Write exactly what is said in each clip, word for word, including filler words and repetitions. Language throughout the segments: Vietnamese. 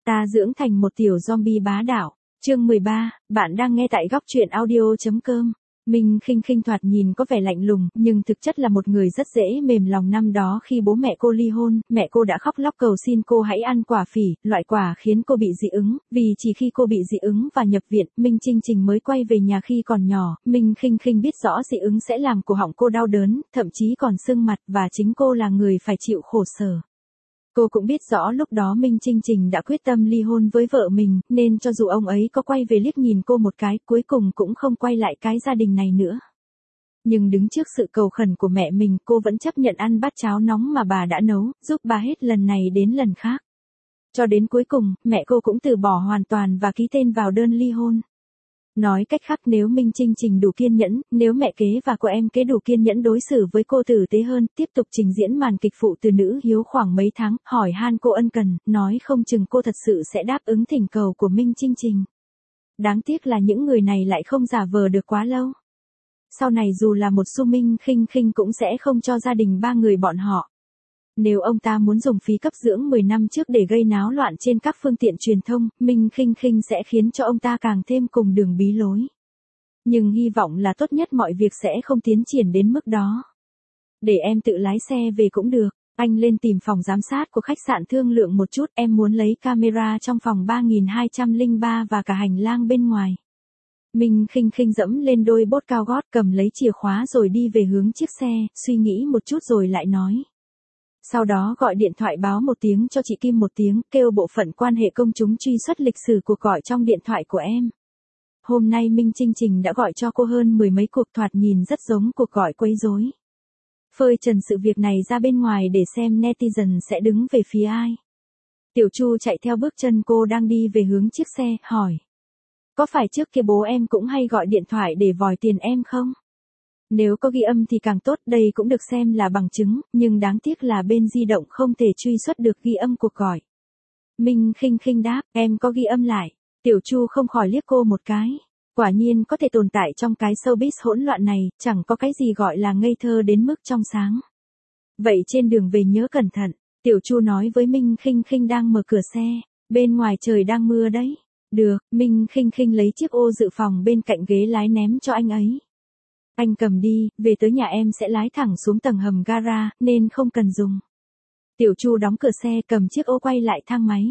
Ta dưỡng thành một tiểu zombie bá đạo. Chương mười ba, bạn đang nghe tại góc truyện audio.com. Minh Khinh Khinh thoạt nhìn có vẻ lạnh lùng, nhưng thực chất là một người rất dễ mềm lòng. Năm đó khi bố mẹ cô ly hôn, mẹ cô đã khóc lóc cầu xin cô hãy ăn quả phỉ, loại quả khiến cô bị dị ứng, vì chỉ khi cô bị dị ứng và nhập viện, Minh Trinh Trình mới quay về nhà khi còn nhỏ. Minh Khinh Khinh biết rõ dị ứng sẽ làm cổ họng cô đau đớn, thậm chí còn sưng mặt, và chính cô là người phải chịu khổ sở. Cô cũng biết rõ lúc đó Minh Trinh Trình đã quyết tâm ly hôn với vợ mình, nên cho dù ông ấy có quay về liếc nhìn cô một cái, cuối cùng cũng không quay lại cái gia đình này nữa. Nhưng đứng trước sự cầu khẩn của mẹ mình, cô vẫn chấp nhận ăn bát cháo nóng mà bà đã nấu, giúp bà hết lần này đến lần khác. Cho đến cuối cùng, mẹ cô cũng từ bỏ hoàn toàn và ký tên vào đơn ly hôn. Nói cách khác, nếu Minh Trinh Trình đủ kiên nhẫn, nếu mẹ kế và cô em kế đủ kiên nhẫn đối xử với cô tử tế hơn, tiếp tục trình diễn màn kịch phụ từ nữ hiếu khoảng mấy tháng, hỏi han cô ân cần, nói không chừng cô thật sự sẽ đáp ứng thỉnh cầu của Minh Trinh Trình. Đáng tiếc là những người này lại không giả vờ được quá lâu. Sau này dù là một xu Minh Khinh Khinh cũng sẽ không cho gia đình ba người bọn họ. Nếu ông ta muốn dùng phí cấp dưỡng mười năm trước để gây náo loạn trên các phương tiện truyền thông, Minh Khinh Khinh sẽ khiến cho ông ta càng thêm cùng đường bí lối. Nhưng hy vọng là tốt nhất mọi việc sẽ không tiến triển đến mức đó. Để em tự lái xe về cũng được. Anh lên tìm phòng giám sát của khách sạn thương lượng một chút, em muốn lấy camera trong phòng ba nghìn hai trăm lẻ ba và cả hành lang bên ngoài. Minh Khinh Khinh dẫm lên đôi bốt cao gót, cầm lấy chìa khóa rồi đi về hướng chiếc xe, suy nghĩ một chút rồi lại nói. Sau đó gọi điện thoại báo một tiếng cho chị Kim một tiếng, kêu bộ phận quan hệ công chúng truy xuất lịch sử cuộc gọi trong điện thoại của em. Hôm nay Minh Trinh Trình đã gọi cho cô hơn mười mấy cuộc, thoạt nhìn rất giống cuộc gọi quấy rối. Phơi trần sự việc này ra bên ngoài để xem netizen sẽ đứng về phía ai. Tiểu Chu chạy theo bước chân cô đang đi về hướng chiếc xe, hỏi. Có phải trước kia bố em cũng hay gọi điện thoại để vòi tiền em không? Nếu có ghi âm thì càng tốt, đây cũng được xem là bằng chứng, nhưng đáng tiếc là bên di động không thể truy xuất được ghi âm cuộc gọi. Minh Khinh Khinh đáp, em có ghi âm lại. Tiểu Chu không khỏi liếc cô một cái. Quả nhiên có thể tồn tại trong cái showbiz hỗn loạn này, chẳng có cái gì gọi là ngây thơ đến mức trong sáng. Vậy trên đường về nhớ cẩn thận, Tiểu Chu nói với Minh Khinh Khinh đang mở cửa xe, bên ngoài trời đang mưa đấy. Được, Minh Khinh Khinh lấy chiếc ô dự phòng bên cạnh ghế lái ném cho anh ấy. Anh cầm đi, về tới nhà em sẽ lái thẳng xuống tầng hầm gara, nên không cần dùng. Tiểu Chu đóng cửa xe, cầm chiếc ô quay lại thang máy.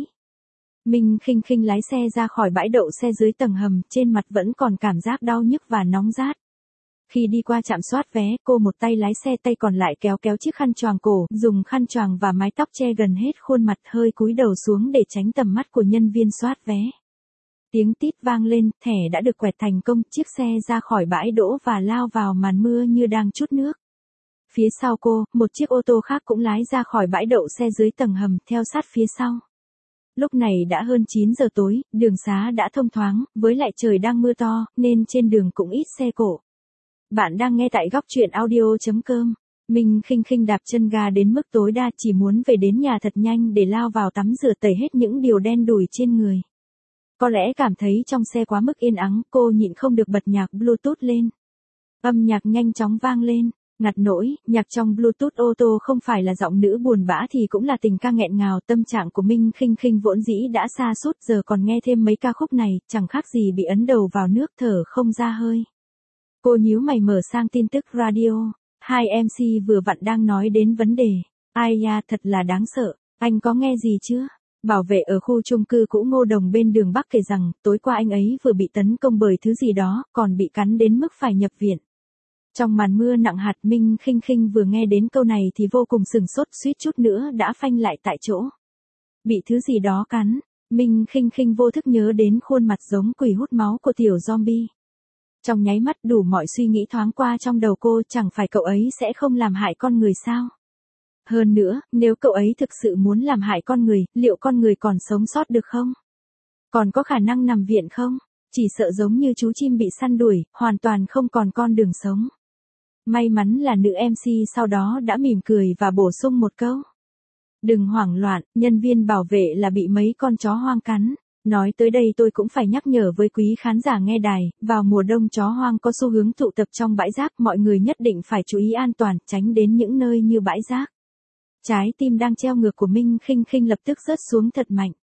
Minh Khinh Khinh lái xe ra khỏi bãi đậu xe dưới tầng hầm, trên mặt vẫn còn cảm giác đau nhức và nóng rát. Khi đi qua trạm soát vé, cô một tay lái xe, tay còn lại kéo kéo chiếc khăn choàng cổ, dùng khăn choàng và mái tóc che gần hết khuôn mặt, hơi cúi đầu xuống để tránh tầm mắt của nhân viên soát vé. Tiếng tít vang lên, thẻ đã được quẹt thành công, chiếc xe ra khỏi bãi đỗ và lao vào màn mưa như đang trút nước. Phía sau cô, một chiếc ô tô khác cũng lái ra khỏi bãi đậu xe dưới tầng hầm, theo sát phía sau. Lúc này đã hơn chín giờ tối, đường xá đã thông thoáng, với lại trời đang mưa to, nên trên đường cũng ít xe cộ. Bạn đang nghe tại góc truyện audio.com. Minh Khinh Khinh đạp chân ga đến mức tối đa, chỉ muốn về đến nhà thật nhanh để lao vào tắm rửa tẩy hết những điều đen đủi trên người. Có lẽ cảm thấy trong xe quá mức yên ắng, cô nhịn không được bật nhạc Bluetooth lên. Âm nhạc nhanh chóng vang lên, ngặt nỗi, nhạc trong Bluetooth ô tô không phải là giọng nữ buồn bã thì cũng là tình ca nghẹn ngào. Tâm trạng của Minh Khinh Khinh vốn dĩ đã sa sút, giờ còn nghe thêm mấy ca khúc này, chẳng khác gì bị ấn đầu vào nước, thở không ra hơi. Cô nhíu mày mở sang tin tức radio, hai em xê vừa vặn đang nói đến vấn đề. Ai da, thật là đáng sợ, anh có nghe gì chưa? Bảo vệ ở khu chung cư cũ Ngô Đồng bên đường Bắc kể rằng, tối qua anh ấy vừa bị tấn công bởi thứ gì đó, còn bị cắn đến mức phải nhập viện. Trong màn mưa nặng hạt, Minh Khinh Khinh vừa nghe đến câu này thì vô cùng sửng sốt, suýt chút nữa đã phanh lại tại chỗ. Bị thứ gì đó cắn, Minh Khinh Khinh vô thức nhớ đến khuôn mặt giống quỷ hút máu của tiểu zombie. Trong nháy mắt đủ mọi suy nghĩ thoáng qua trong đầu cô, chẳng phải cậu ấy sẽ không làm hại con người sao? Hơn nữa, nếu cậu ấy thực sự muốn làm hại con người, liệu con người còn sống sót được không? Còn có khả năng nằm viện không? Chỉ sợ giống như chú chim bị săn đuổi, hoàn toàn không còn con đường sống. May mắn là nữ em xê sau đó đã mỉm cười và bổ sung một câu. Đừng hoảng loạn, nhân viên bảo vệ là bị mấy con chó hoang cắn. Nói tới đây tôi cũng phải nhắc nhở với quý khán giả nghe đài, vào mùa đông chó hoang có xu hướng tụ tập trong bãi rác, mọi người nhất định phải chú ý an toàn, tránh đến những nơi như bãi rác. Trái tim đang treo ngược của Minh Khinh Khinh lập tức rớt xuống thật mạnh.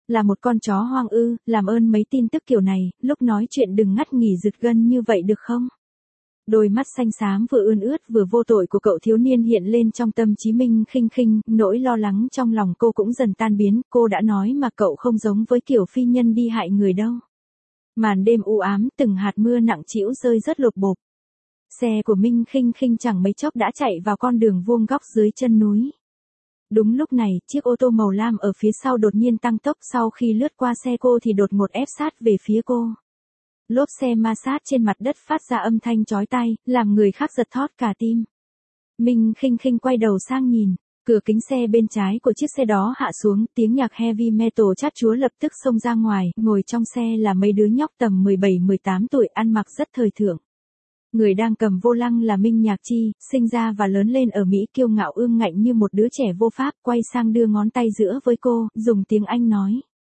Là một con chó hoang ư, làm ơn mấy tin tức kiểu này, lúc nói chuyện đừng ngắt nghỉ giật gân như vậy được không? Đôi mắt xanh xám vừa ươn ướt vừa vô tội của cậu thiếu niên hiện lên trong tâm trí Minh Khinh Khinh, nỗi lo lắng trong lòng cô cũng dần tan biến, cô đã nói mà cậu không giống với kiểu phi nhân đi hại người đâu. Màn đêm u ám, từng hạt mưa nặng trĩu rơi rất lộp bộp. Xe của Minh Khinh Khinh chẳng mấy chốc đã chạy vào con đường vuông góc dưới chân núi. Đúng lúc này, chiếc ô tô màu lam ở phía sau đột nhiên tăng tốc, sau khi lướt qua xe cô thì đột ngột ép sát về phía cô. Lốp xe ma sát trên mặt đất phát ra âm thanh chói tai, làm người khác giật thót cả tim. Minh Khinh Khinh quay đầu sang nhìn, cửa kính xe bên trái của chiếc xe đó hạ xuống, tiếng nhạc heavy metal chát chúa lập tức xông ra ngoài, ngồi trong xe là mấy đứa nhóc tầm mười bảy mười tám tuổi ăn mặc rất thời thượng. Người đang cầm vô lăng là Minh Nhạc Chi, sinh ra và lớn lên ở Mỹ, kiêu ngạo ương ngạnh như một đứa trẻ vô pháp, quay sang đưa ngón tay giữa với cô, dùng tiếng Anh nói.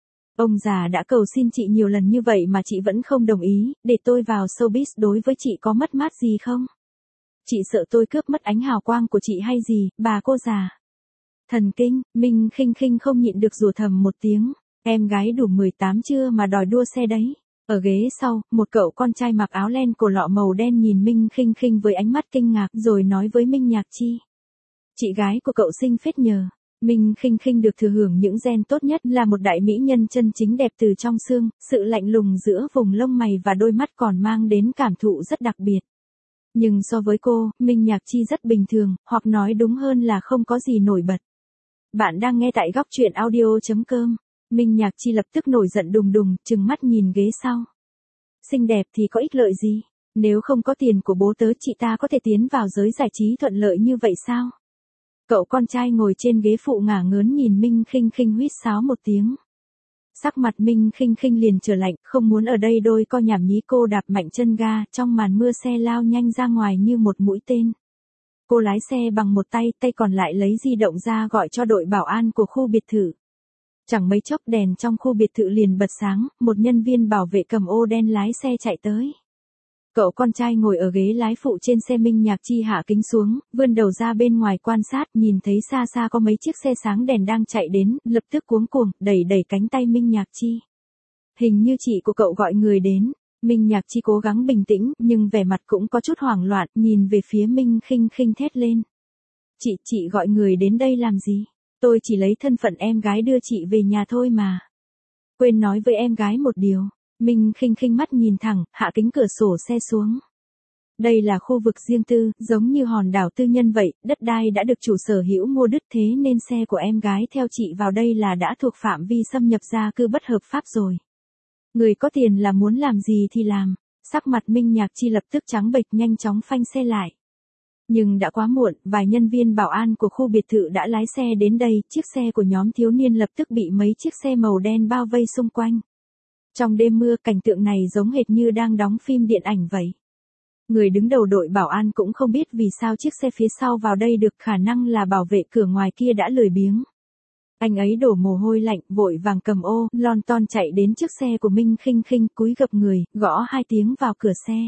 Ông già đã cầu xin chị nhiều lần như vậy mà chị vẫn không đồng ý, để tôi vào showbiz đối với chị có mất mát gì không? Chị sợ tôi cướp mất ánh hào quang của chị hay gì, bà cô già? Thần kinh, Minh Khinh Khinh không nhịn được rủa thầm một tiếng, em gái đủ mười tám chưa mà đòi đua xe đấy. Ở ghế sau, một cậu con trai mặc áo len cổ lọ màu đen nhìn Minh Khinh Khinh với ánh mắt kinh ngạc rồi nói với Minh Nhạc Chi. Chị gái của cậu xinh phết nhờ. Minh Khinh Khinh được thừa hưởng những gen tốt nhất, là một đại mỹ nhân chân chính đẹp từ trong xương, sự lạnh lùng giữa vùng lông mày và đôi mắt còn mang đến cảm thụ rất đặc biệt. Nhưng so với cô, Minh Nhạc Chi rất bình thường, hoặc nói đúng hơn là không có gì nổi bật. Bạn đang nghe tại góc truyện audio chấm com. Minh Nhạc Chi lập tức nổi giận đùng đùng, trừng mắt nhìn ghế sau. Xinh đẹp thì có ích lợi gì? Nếu không có tiền của bố tớ chị ta có thể tiến vào giới giải trí thuận lợi như vậy sao? Cậu con trai ngồi trên ghế phụ ngả ngớn nhìn Minh Khinh Khinh huýt sáo một tiếng. Sắc mặt Minh Khinh Khinh liền trở lạnh, không muốn ở đây đôi co nhảm nhí, cô đạp mạnh chân ga, trong màn mưa xe lao nhanh ra ngoài như một mũi tên. Cô lái xe bằng một tay, tay còn lại lấy di động ra gọi cho đội bảo an của khu biệt thự. Chẳng mấy chốc đèn trong khu biệt thự liền bật sáng, một nhân viên bảo vệ cầm ô đen lái xe chạy tới. Cậu con trai ngồi ở ghế lái phụ trên xe Minh Nhạc Chi hạ kính xuống, vươn đầu ra bên ngoài quan sát, nhìn thấy xa xa có mấy chiếc xe sáng đèn đang chạy đến, lập tức cuống cuồng, đẩy đẩy cánh tay Minh Nhạc Chi. Hình như chị của cậu gọi người đến. Minh Nhạc Chi cố gắng bình tĩnh, nhưng vẻ mặt cũng có chút hoảng loạn, nhìn về phía Minh Khinh Khinh thét lên. Chị, chị gọi người đến đây làm gì? Tôi chỉ lấy thân phận em gái đưa chị về nhà thôi mà. Quên nói với em gái một điều. Minh Khinh Khinh mắt nhìn thẳng, hạ kính cửa sổ xe xuống. Đây là khu vực riêng tư, giống như hòn đảo tư nhân vậy, đất đai đã được chủ sở hữu mua đứt, thế nên xe của em gái theo chị vào đây là đã thuộc phạm vi xâm nhập gia cư bất hợp pháp rồi. Người có tiền là muốn làm gì thì làm. Sắc mặt Minh Nhạc Chi lập tức trắng bệch, nhanh chóng phanh xe lại. Nhưng đã quá muộn, vài nhân viên bảo an của khu biệt thự đã lái xe đến đây, chiếc xe của nhóm thiếu niên lập tức bị mấy chiếc xe màu đen bao vây xung quanh. Trong đêm mưa, cảnh tượng này giống hệt như đang đóng phim điện ảnh vậy. Người đứng đầu đội bảo an cũng không biết vì sao chiếc xe phía sau vào đây được, khả năng là bảo vệ cửa ngoài kia đã lười biếng. Anh ấy đổ mồ hôi lạnh, vội vàng cầm ô, lon ton chạy đến trước xe của Minh Khinh Khinh, cúi gập người, gõ hai tiếng vào cửa xe.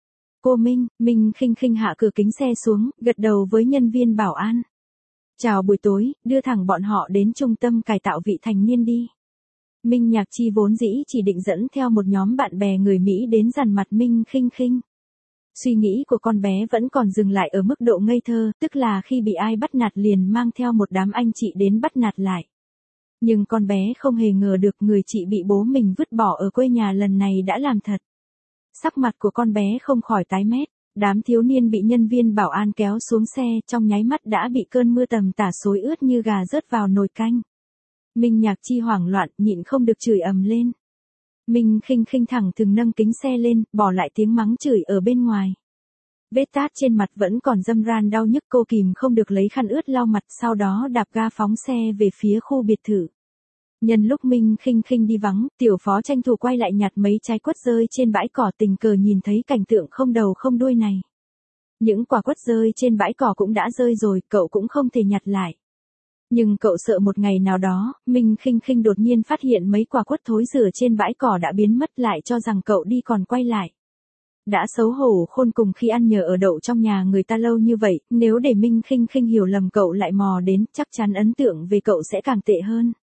Cô Minh, Minh Khinh Khinh hạ cửa kính xe xuống, gật đầu với nhân viên bảo an. Chào buổi tối, đưa thẳng bọn họ đến trung tâm cải tạo vị thành niên đi. Minh Nhạc Chi vốn dĩ chỉ định dẫn theo một nhóm bạn bè người Mỹ đến dằn mặt Minh Khinh Khinh. Suy nghĩ của con bé vẫn còn dừng lại ở mức độ ngây thơ, tức là khi bị ai bắt nạt liền mang theo một đám anh chị đến bắt nạt lại. Nhưng con bé không hề ngờ được người chị bị bố mình vứt bỏ ở quê nhà lần này đã làm thật. Sắc mặt của con bé không khỏi tái mét, đám thiếu niên bị nhân viên bảo an kéo xuống xe, trong nháy mắt đã bị cơn mưa tầm tả xối ướt như gà rớt vào nồi canh. Minh Nhạc Chi hoảng loạn, nhịn không được chửi ầm lên. Minh Khinh Khinh thẳng thừng nâng kính xe lên, bỏ lại tiếng mắng chửi ở bên ngoài. Vết tát trên mặt vẫn còn râm ran đau nhức, cô kìm không được lấy khăn ướt lau mặt, sau đó đạp ga phóng xe về phía khu biệt thự. Nhân lúc Minh Khinh Khinh đi vắng, tiểu phó tranh thủ quay lại nhặt mấy trái quất rơi trên bãi cỏ, tình cờ nhìn thấy cảnh tượng không đầu không đuôi này. Những quả quất rơi trên bãi cỏ cũng đã rơi rồi, cậu cũng không thể nhặt lại. Nhưng cậu sợ một ngày nào đó, Minh Khinh Khinh đột nhiên phát hiện mấy quả quất thối rữa trên bãi cỏ đã biến mất, lại cho rằng cậu đi còn quay lại. Đã xấu hổ khôn cùng khi ăn nhờ ở đậu trong nhà người ta lâu như vậy, nếu để Minh Khinh Khinh hiểu lầm cậu lại mò đến, chắc chắn ấn tượng về cậu sẽ càng tệ hơn.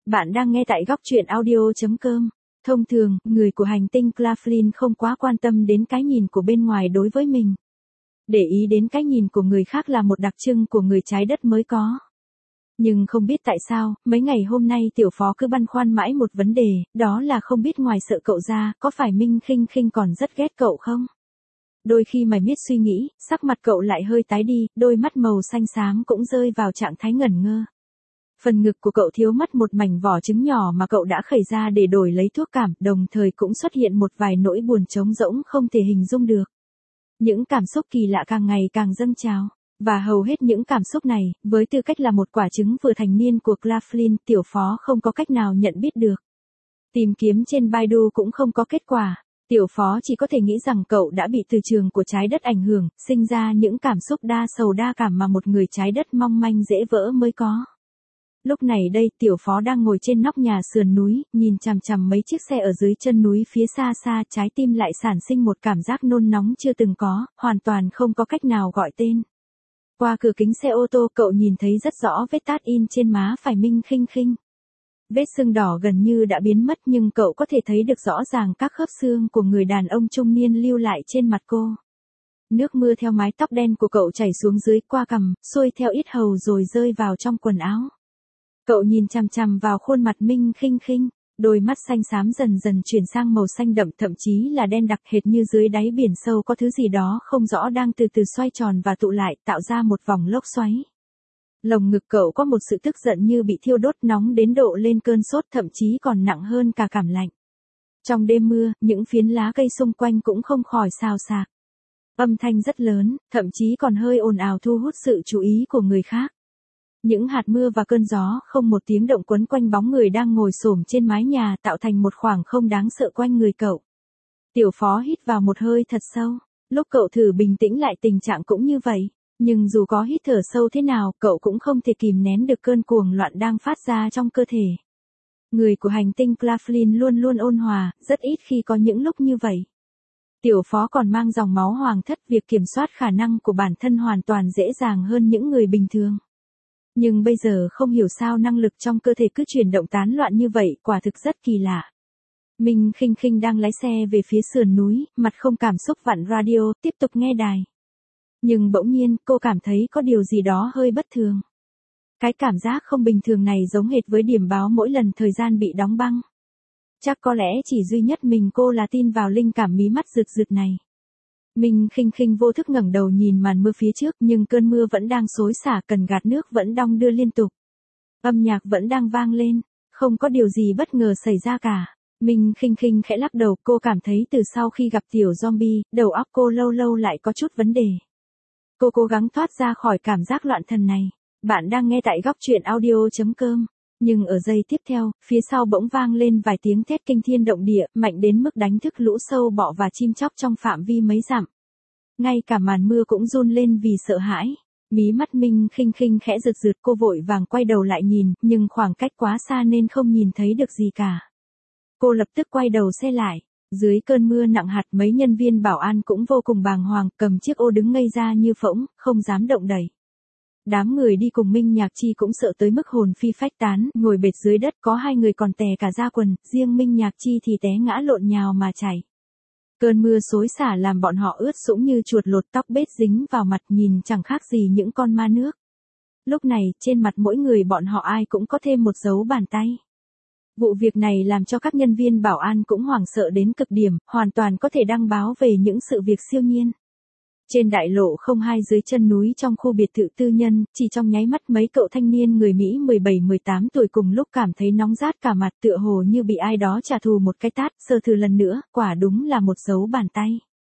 Bạn đang nghe tại góc truyện audio.com. Thông thường, người của hành tinh Claflin không quá quan tâm đến cái nhìn của bên ngoài đối với mình. Để ý đến cái nhìn của người khác là một đặc trưng của người trái đất mới có. Nhưng không biết tại sao, mấy ngày hôm nay tiểu phó cứ băn khoăn mãi một vấn đề, đó là không biết ngoài sợ cậu ra, có phải Minh Khinh Khinh còn rất ghét cậu không? Đôi khi mày miết suy nghĩ, sắc mặt cậu lại hơi tái đi, đôi mắt màu xanh xám cũng rơi vào trạng thái ngẩn ngơ. Phần ngực của cậu thiếu mất một mảnh vỏ trứng nhỏ mà cậu đã khẩy ra để đổi lấy thuốc cảm, đồng thời cũng xuất hiện một vài nỗi buồn trống rỗng không thể hình dung được. Những cảm xúc kỳ lạ càng ngày càng dâng trào. Và hầu hết những cảm xúc này, với tư cách là một quả trứng vừa thành niên của Claflin, tiểu phó không có cách nào nhận biết được. Tìm kiếm trên Baidu cũng không có kết quả. Tiểu phó chỉ có thể nghĩ rằng cậu đã bị từ trường của trái đất ảnh hưởng, sinh ra những cảm xúc đa sầu đa cảm mà một người trái đất mong manh dễ vỡ mới có. Lúc này đây, tiểu phó đang ngồi trên nóc nhà sườn núi, nhìn chằm chằm mấy chiếc xe ở dưới chân núi phía xa xa, trái tim lại sản sinh một cảm giác nôn nóng chưa từng có, hoàn toàn không có cách nào gọi tên. Qua cửa kính xe ô tô, cậu nhìn thấy rất rõ vết tát in trên má phải Minh Khinh Khinh. Vết sưng đỏ gần như đã biến mất nhưng cậu có thể thấy được rõ ràng các khớp xương của người đàn ông trung niên lưu lại trên mặt cô. Nước mưa theo mái tóc đen của cậu chảy xuống dưới qua cằm, xuôi theo yết hầu rồi rơi vào trong quần áo. Cậu nhìn chằm chằm vào khuôn mặt Minh Khinh Khinh, đôi mắt xanh xám dần dần chuyển sang màu xanh đậm, thậm chí là đen đặc, hệt như dưới đáy biển sâu có thứ gì đó không rõ đang từ từ xoay tròn và tụ lại, tạo ra một vòng lốc xoáy. Lồng ngực cậu có một sự tức giận như bị thiêu đốt, nóng đến độ lên cơn sốt, thậm chí còn nặng hơn cả cảm lạnh. Trong đêm mưa, những phiến lá cây xung quanh cũng không khỏi xào xạc. Âm thanh rất lớn, thậm chí còn hơi ồn ào thu hút sự chú ý của người khác. Những hạt mưa và cơn gió không một tiếng động quấn quanh bóng người đang ngồi xổm trên mái nhà, tạo thành một khoảng không đáng sợ quanh người cậu. Tiểu phó hít vào một hơi thật sâu. Lúc cậu thử bình tĩnh lại, tình trạng cũng như vậy. Nhưng dù có hít thở sâu thế nào, cậu cũng không thể kìm nén được cơn cuồng loạn đang phát ra trong cơ thể. Người của hành tinh Claflin luôn luôn ôn hòa, rất ít khi có những lúc như vậy. Tiểu phó còn mang dòng máu hoàng thất, việc kiểm soát khả năng của bản thân hoàn toàn dễ dàng hơn những người bình thường. Nhưng bây giờ không hiểu sao năng lực trong cơ thể cứ chuyển động tán loạn như vậy, quả thực rất kỳ lạ. Minh Khinh Khinh đang lái xe về phía sườn núi, mặt không cảm xúc vặn radio, tiếp tục nghe đài. Nhưng bỗng nhiên, cô cảm thấy có điều gì đó hơi bất thường. Cái cảm giác không bình thường này giống hệt với điểm báo mỗi lần thời gian bị đóng băng. Chắc có lẽ chỉ duy nhất mình cô là tin vào linh cảm mí mắt rực rực này. Minh Khinh Khinh vô thức ngẩng đầu nhìn màn mưa phía trước, nhưng cơn mưa vẫn đang xối xả, cần gạt nước vẫn đong đưa liên tục. Âm nhạc vẫn đang vang lên, không có điều gì bất ngờ xảy ra cả. Minh Khinh Khinh khẽ lắc đầu, cô cảm thấy từ sau khi gặp tiểu zombie, đầu óc cô lâu lâu lại có chút vấn đề. Cô cố gắng thoát ra khỏi cảm giác loạn thần này. Bạn đang nghe tại góc truyện audio.com. Nhưng ở giây tiếp theo, phía sau bỗng vang lên vài tiếng thét kinh thiên động địa, mạnh đến mức đánh thức lũ sâu bọ và chim chóc trong phạm vi mấy dặm. Ngay cả màn mưa cũng run lên vì sợ hãi. Mí mắt Minh Khinh Khinh khẽ rực rực, cô vội vàng quay đầu lại nhìn, nhưng khoảng cách quá xa nên không nhìn thấy được gì cả. Cô lập tức quay đầu xe lại. Dưới cơn mưa nặng hạt, mấy nhân viên bảo an cũng vô cùng bàng hoàng, cầm chiếc ô đứng ngây ra như phỗng, không dám động đậy. Đám người đi cùng Minh Nhạc Chi cũng sợ tới mức hồn phi phách tán, ngồi bệt dưới đất, có hai người còn tè cả da quần, riêng Minh Nhạc Chi thì té ngã lộn nhào mà chảy. Cơn mưa xối xả làm bọn họ ướt sũng như chuột lột, tóc bết dính vào mặt, nhìn chẳng khác gì những con ma nước. Lúc này, trên mặt mỗi người bọn họ ai cũng có thêm một dấu bàn tay. Vụ việc này làm cho các nhân viên bảo an cũng hoảng sợ đến cực điểm, hoàn toàn có thể đăng báo về những sự việc siêu nhiên. Trên đại lộ không hai dưới chân núi trong khu biệt thự tư nhân, chỉ trong nháy mắt mấy cậu thanh niên người Mỹ mười bảy mười tám tuổi cùng lúc cảm thấy nóng rát cả mặt, tựa hồ như bị ai đó trả thù một cái tát, sơ thử lần nữa, quả đúng là một dấu bàn tay.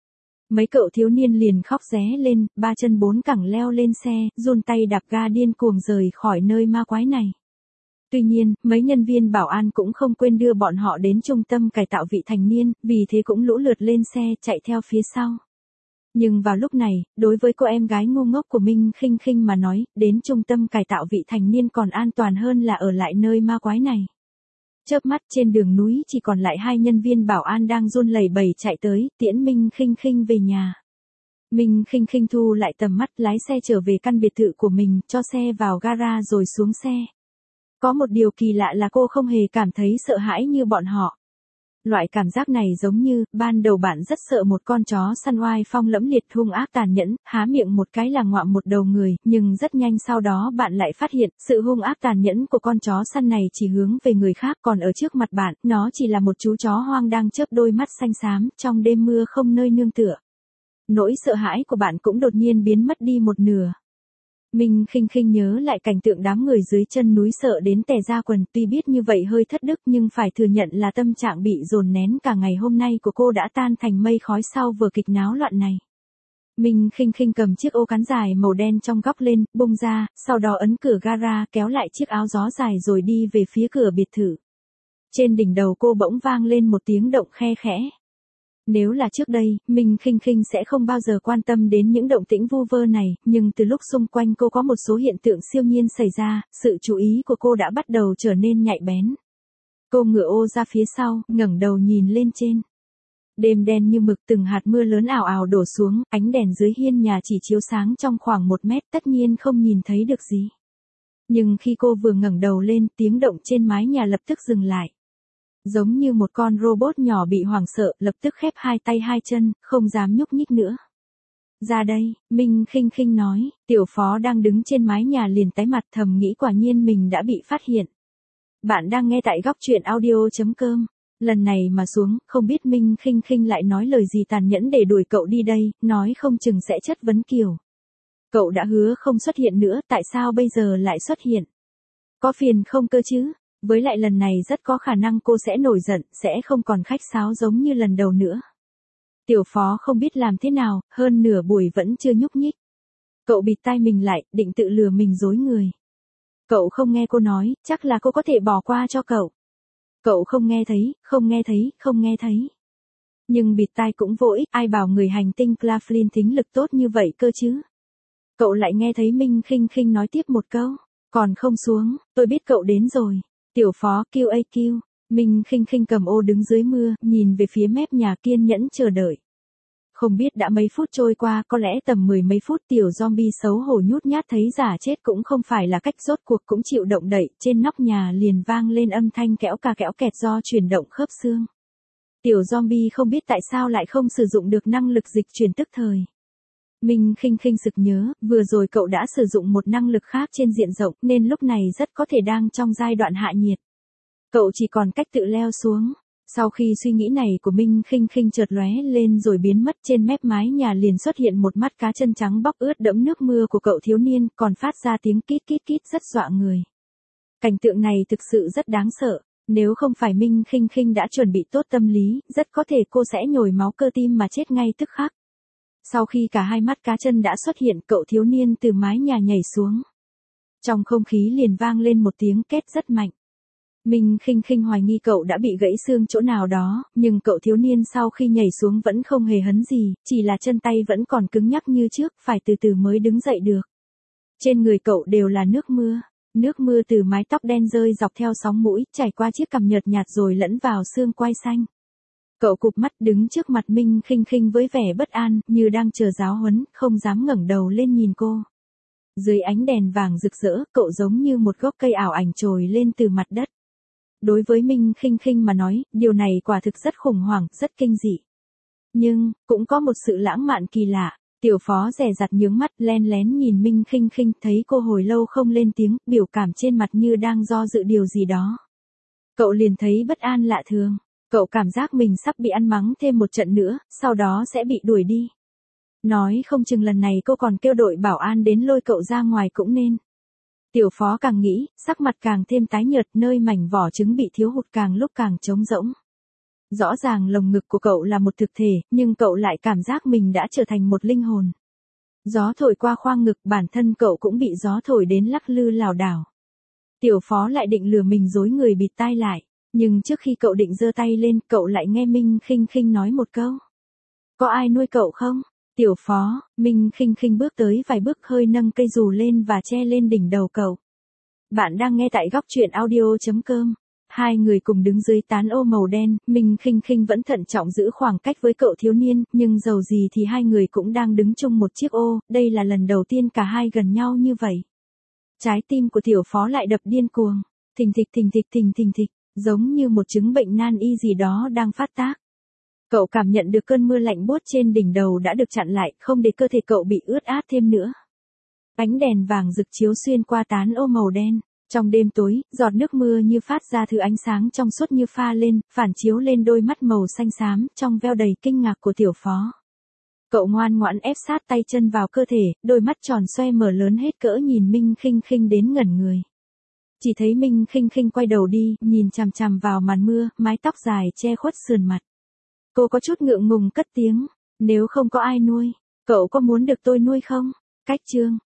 Mấy cậu thiếu niên liền khóc ré lên, ba chân bốn cẳng leo lên xe, run tay đạp ga điên cuồng rời khỏi nơi ma quái này. Tuy nhiên, mấy nhân viên bảo an cũng không quên đưa bọn họ đến trung tâm cải tạo vị thành niên, vì thế cũng lũ lượt lên xe, chạy theo phía sau. Nhưng vào lúc này, đối với cô em gái ngu ngốc của Minh Khinh Khinh mà nói, đến trung tâm cải tạo vị thành niên còn an toàn hơn là ở lại nơi ma quái này. Chớp mắt, trên đường núi chỉ còn lại hai nhân viên bảo an đang run lẩy bẩy chạy tới, tiễn Minh Khinh Khinh về nhà. Minh Khinh Khinh thu lại tầm mắt, lái xe trở về căn biệt thự của mình, cho xe vào gara rồi xuống xe. Có một điều kỳ lạ là cô không hề cảm thấy sợ hãi như bọn họ. Loại cảm giác này giống như, ban đầu bạn rất sợ một con chó săn oai phong lẫm liệt hung ác tàn nhẫn, há miệng một cái là ngoạm một đầu người, nhưng rất nhanh sau đó bạn lại phát hiện, sự hung ác tàn nhẫn của con chó săn này chỉ hướng về người khác, còn ở trước mặt bạn, nó chỉ là một chú chó hoang đang chớp đôi mắt xanh xám, trong đêm mưa không nơi nương tựa. Nỗi sợ hãi của bạn cũng đột nhiên biến mất đi một nửa. Minh Khinh Khinh nhớ lại cảnh tượng đám người dưới chân núi sợ đến tè ra quần, tuy biết như vậy hơi thất đức nhưng phải thừa nhận là tâm trạng bị dồn nén cả ngày hôm nay của cô đã tan thành mây khói sau vừa kịch náo loạn này. Minh Khinh Khinh cầm chiếc ô cán dài màu đen trong góc lên, bung ra, sau đó ấn cửa gara, kéo lại chiếc áo gió dài rồi đi về phía cửa biệt thự. Trên đỉnh đầu cô bỗng vang lên một tiếng động khe khẽ. Nếu là trước đây, Minh Khinh Khinh sẽ không bao giờ quan tâm đến những động tĩnh vu vơ này, nhưng từ lúc xung quanh cô có một số hiện tượng siêu nhiên xảy ra, sự chú ý của cô đã bắt đầu trở nên nhạy bén. Cô ngửa ô ra phía sau, ngẩng đầu nhìn lên trên. Đêm đen như mực, từng hạt mưa lớn ào ào đổ xuống, ánh đèn dưới hiên nhà chỉ chiếu sáng trong khoảng một mét, tất nhiên không nhìn thấy được gì. Nhưng khi cô vừa ngẩng đầu lên, tiếng động trên mái nhà lập tức dừng lại. Giống như một con robot nhỏ bị hoảng sợ, lập tức khép hai tay hai chân, không dám nhúc nhích nữa. Ra đây, Minh Khinh Khinh nói, Tiểu Phó đang đứng trên mái nhà liền tái mặt, thầm nghĩ quả nhiên mình đã bị phát hiện. Bạn đang nghe tại góc truyện audio chấm com. Lần này mà xuống, không biết Minh Khinh Khinh lại nói lời gì tàn nhẫn để đuổi cậu đi đây, nói không chừng sẽ chất vấn Kiều. Cậu đã hứa không xuất hiện nữa, tại sao bây giờ lại xuất hiện? Có phiền không cơ chứ? Với lại lần này rất có khả năng cô sẽ nổi giận, sẽ không còn khách sáo giống như lần đầu nữa. Tiểu Phó không biết làm thế nào, hơn nửa buổi vẫn chưa nhúc nhích. Cậu bịt tai mình lại, định tự lừa mình dối người. Cậu không nghe cô nói, chắc là cô có thể bỏ qua cho cậu. Cậu không nghe thấy, không nghe thấy, không nghe thấy. Nhưng bịt tai cũng vô ích, ai bảo người hành tinh Claflin thính lực tốt như vậy cơ chứ. Cậu lại nghe thấy Minh Khinh Khinh nói tiếp một câu, còn không xuống, tôi biết cậu đến rồi. Tiểu Phó kêu a kêu, Minh Khinh Khinh cầm ô đứng dưới mưa, nhìn về phía mép nhà kiên nhẫn chờ đợi. Không biết đã mấy phút trôi qua, có lẽ tầm mười mấy phút tiểu zombie xấu hổ nhút nhát thấy giả chết cũng không phải là cách, rốt cuộc cũng chịu động đậy, trên nóc nhà liền vang lên âm thanh kẽo cà kẽo kẹt do chuyển động khớp xương. Tiểu zombie không biết tại sao lại không sử dụng được năng lực dịch chuyển tức thời. Minh Khinh Khinh sực nhớ, vừa rồi cậu đã sử dụng một năng lực khác trên diện rộng, nên lúc này rất có thể đang trong giai đoạn hạ nhiệt. Cậu chỉ còn cách tự leo xuống. Sau khi suy nghĩ này của Minh Khinh Khinh chợt lóe lên rồi biến mất, trên mép mái nhà liền xuất hiện một mắt cá chân trắng bóc ướt đẫm nước mưa của cậu thiếu niên, còn phát ra tiếng kít kít kít rất dọa người. Cảnh tượng này thực sự rất đáng sợ, nếu không phải Minh Khinh Khinh đã chuẩn bị tốt tâm lý, rất có thể cô sẽ nhồi máu cơ tim mà chết ngay tức khắc. Sau khi cả hai mắt cá chân đã xuất hiện, cậu thiếu niên từ mái nhà nhảy xuống. Trong không khí liền vang lên một tiếng két rất mạnh. Minh Khinh Khinh hoài nghi cậu đã bị gãy xương chỗ nào đó, nhưng cậu thiếu niên sau khi nhảy xuống vẫn không hề hấn gì, chỉ là chân tay vẫn còn cứng nhắc như trước, phải từ từ mới đứng dậy được. Trên người cậu đều là nước mưa, nước mưa từ mái tóc đen rơi dọc theo sóng mũi, chảy qua chiếc cằm nhợt nhạt rồi lẫn vào xương quai xanh. Cậu cụp mắt đứng trước mặt Minh Khinh Khinh với vẻ bất an, như đang chờ giáo huấn, không dám ngẩng đầu lên nhìn cô. Dưới ánh đèn vàng rực rỡ, cậu giống như một gốc cây ảo ảnh trồi lên từ mặt đất. Đối với Minh Khinh Khinh mà nói, điều này quả thực rất khủng hoảng, rất kinh dị. Nhưng, cũng có một sự lãng mạn kỳ lạ. Tiểu Phó dè dặt nhướng mắt, len lén nhìn Minh Khinh Khinh, thấy cô hồi lâu không lên tiếng, biểu cảm trên mặt như đang do dự điều gì đó. Cậu liền thấy bất an lạ thường. Cậu cảm giác mình sắp bị ăn mắng thêm một trận nữa, sau đó sẽ bị đuổi đi. Nói không chừng lần này cô còn kêu đội bảo an đến lôi cậu ra ngoài cũng nên. Tiểu Phó càng nghĩ, sắc mặt càng thêm tái nhợt, nơi mảnh vỏ trứng bị thiếu hụt càng lúc càng trống rỗng. Rõ ràng lồng ngực của cậu là một thực thể, nhưng cậu lại cảm giác mình đã trở thành một linh hồn. Gió thổi qua khoang ngực, bản thân cậu cũng bị gió thổi đến lắc lư lảo đảo. Tiểu Phó lại định lừa mình dối người bịt tai lại, nhưng trước khi cậu định giơ tay lên, cậu lại nghe Minh Khinh Khinh nói một câu. Có ai nuôi cậu không? Tiểu Phó, Minh Khinh Khinh bước tới vài bước, hơi nâng cây dù lên và che lên đỉnh đầu cậu. Bạn đang nghe tại góc truyện audio chấm com. Hai người cùng đứng dưới tán ô màu đen, Minh Khinh Khinh vẫn thận trọng giữ khoảng cách với cậu thiếu niên, nhưng dầu gì thì hai người cũng đang đứng chung một chiếc ô, đây là lần đầu tiên cả hai gần nhau như vậy. Trái tim của Tiểu Phó lại đập điên cuồng. Thình thịch thình thịch thình thình thịch, giống như một chứng bệnh nan y gì đó đang phát tác. Cậu cảm nhận được cơn mưa lạnh buốt trên đỉnh đầu đã được chặn lại, không để cơ thể cậu bị ướt át thêm nữa. Ánh đèn vàng rực chiếu xuyên qua tán ô màu đen. Trong đêm tối, giọt nước mưa như phát ra thứ ánh sáng trong suốt như pha lên, phản chiếu lên đôi mắt màu xanh xám, trong veo đầy kinh ngạc của tiểu phó. Cậu ngoan ngoãn ép sát tay chân vào cơ thể, đôi mắt tròn xoe mở lớn hết cỡ nhìn Minh Khinh Khinh đến ngẩn người. Chỉ thấy Minh Khinh Khinh quay đầu đi, nhìn chằm chằm vào màn mưa, mái tóc dài che khuất sườn mặt. Cô có chút ngượng ngùng cất tiếng, nếu không có ai nuôi, cậu có muốn được tôi nuôi không? Cách chương